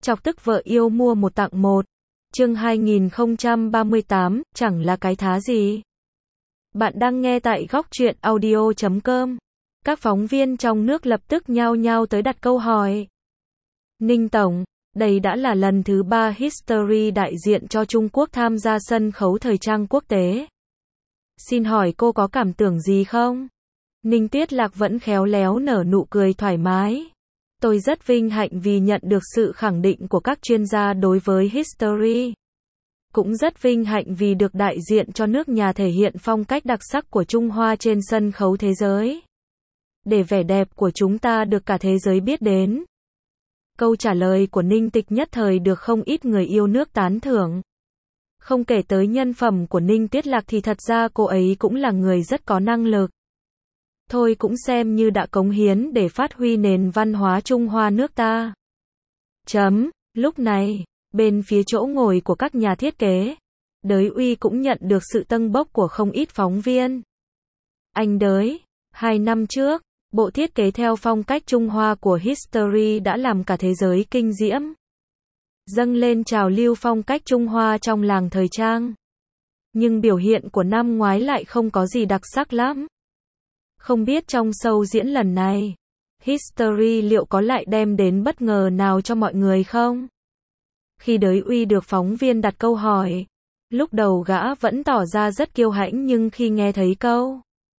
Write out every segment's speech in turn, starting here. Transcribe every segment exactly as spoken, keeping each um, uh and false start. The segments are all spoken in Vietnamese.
Chọc tức vợ yêu mua một tặng một. Chương hai nghìn không trăm ba mươi tám, chẳng là cái thá gì. Bạn đang nghe tại góc truyện audio chấm com. Các phóng viên trong nước lập tức nhao nhao tới đặt câu hỏi. Ninh Tổng, đây đã là lần thứ ba History đại diện cho Trung Quốc tham gia sân khấu thời trang quốc tế. Xin hỏi cô có cảm tưởng gì không? Ninh Tiết Lạc vẫn khéo léo nở nụ cười thoải mái. Tôi rất vinh hạnh vì nhận được sự khẳng định của các chuyên gia đối với History. Cũng rất vinh hạnh vì được đại diện cho nước nhà thể hiện phong cách đặc sắc của Trung Hoa trên sân khấu thế giới. Để vẻ đẹp của chúng ta được cả thế giới biết đến. Câu trả lời của Ninh Tịch nhất thời được không ít người yêu nước tán thưởng. Không kể tới nhân phẩm của Ninh Tiết Lạc thì thật ra cô ấy cũng là người rất có năng lực. Thôi cũng xem như đã cống hiến để phát huy nền văn hóa Trung Hoa nước ta. Chấm, lúc này, bên phía chỗ ngồi của các nhà thiết kế, Đới Uy cũng nhận được sự tâng bốc của không ít phóng viên. Anh Đới, hai năm trước, bộ thiết kế theo phong cách Trung Hoa của History đã làm cả thế giới kinh diễm. Dâng lên trào lưu phong cách Trung Hoa trong làng thời trang. Nhưng biểu hiện của năm ngoái lại không có gì đặc sắc lắm. Không biết trong show diễn lần này, History liệu có lại đem đến bất ngờ nào cho mọi người không? Khi Đới Uy được phóng viên đặt câu hỏi, lúc đầu gã vẫn tỏ ra rất kiêu hãnh nhưng khi nghe thấy câu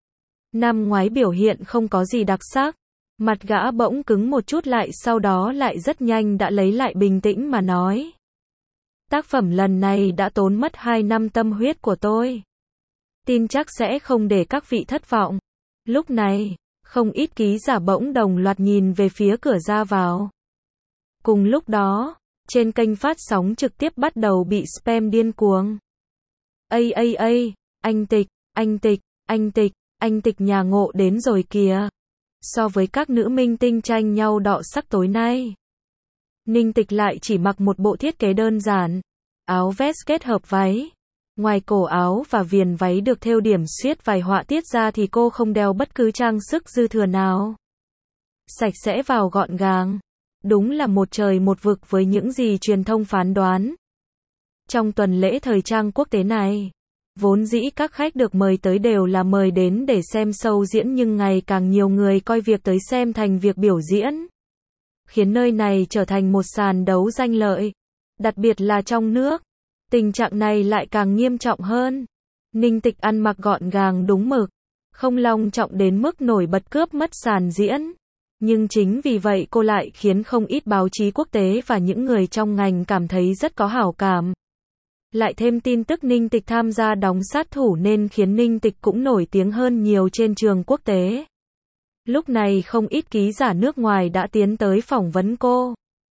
năm ngoái biểu hiện không có gì đặc sắc, mặt gã bỗng cứng một chút lại sau đó lại rất nhanh đã lấy lại bình tĩnh mà nói. Tác phẩm lần này đã tốn mất hai năm tâm huyết của tôi. Tin chắc sẽ không để các vị thất vọng. Lúc này, không ít ký giả bỗng đồng loạt nhìn về phía cửa ra vào. Cùng lúc đó, trên kênh phát sóng trực tiếp bắt đầu bị spam điên cuồng. Ây ây ây, anh Tịch, anh Tịch, anh Tịch, anh Tịch nhà ngộ đến rồi kìa. So với các nữ minh tinh tranh nhau đọ sắc tối nay, Ninh Tịch lại chỉ mặc một bộ thiết kế đơn giản, áo vest kết hợp váy. Ngoài cổ áo và viền váy được thêu điểm xuyết vài họa tiết ra thì cô không đeo bất cứ trang sức dư thừa nào. Sạch sẽ vào gọn gàng. Đúng là một trời một vực với những gì truyền thông phán đoán. Trong tuần lễ thời trang quốc tế này, vốn dĩ các khách được mời tới đều là mời đến để xem show diễn nhưng ngày càng nhiều người coi việc tới xem thành việc biểu diễn. Khiến nơi này trở thành một sàn đấu danh lợi. Đặc biệt là trong nước. Tình trạng này lại càng nghiêm trọng hơn. Ninh Tịch ăn mặc gọn gàng đúng mực, không long trọng đến mức nổi bật cướp mất sàn diễn. Nhưng chính vì vậy cô lại khiến không ít báo chí quốc tế và những người trong ngành cảm thấy rất có hảo cảm. Lại thêm tin tức Ninh Tịch tham gia đóng sát thủ nên khiến Ninh Tịch cũng nổi tiếng hơn nhiều trên trường quốc tế. Lúc này không ít ký giả nước ngoài đã tiến tới phỏng vấn cô.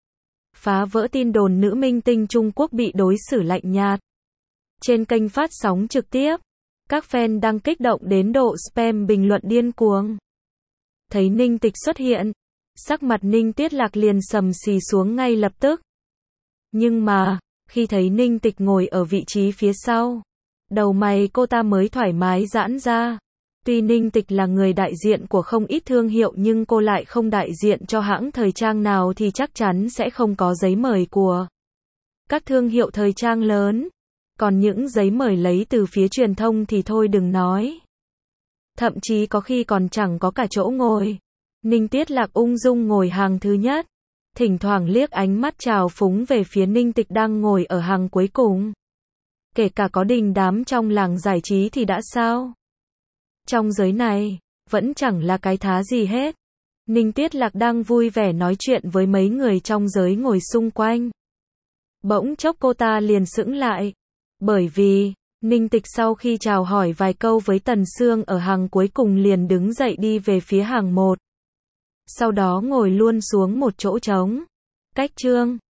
Phá vỡ tin đồn nữ minh tinh Trung Quốc bị đối xử lạnh nhạt. Trên kênh phát sóng trực tiếp, các fan đang kích động đến độ spam bình luận điên cuồng. Thấy Ninh Tịch xuất hiện, sắc mặt Ninh Tiết Lạc liền sầm xì xuống ngay lập tức. Nhưng mà, khi thấy Ninh Tịch ngồi ở vị trí phía sau, đầu mày cô ta mới thoải mái giãn ra. Tuy Ninh Tịch là người đại diện của không ít thương hiệu nhưng cô lại không đại diện cho hãng thời trang nào thì chắc chắn sẽ không có giấy mời của các thương hiệu thời trang lớn. Còn những giấy mời lấy từ phía truyền thông thì thôi đừng nói. Thậm chí có khi còn chẳng có cả chỗ ngồi. Ninh Tiết Lạc ung dung ngồi hàng thứ nhất. Thỉnh thoảng liếc ánh mắt trào phúng về phía Ninh Tịch đang ngồi ở hàng cuối cùng. Kể cả có đình đám trong làng giải trí thì đã sao? Trong giới này, vẫn chẳng là cái thá gì hết. Ninh Tiết Lạc đang vui vẻ nói chuyện với mấy người trong giới ngồi xung quanh. Bỗng chốc cô ta liền sững lại. Bởi vì, Ninh Tịch sau khi chào hỏi vài câu với Tần Sương ở hàng cuối cùng liền đứng dậy đi về phía hàng một. Sau đó ngồi luôn xuống một chỗ trống. Cách Trương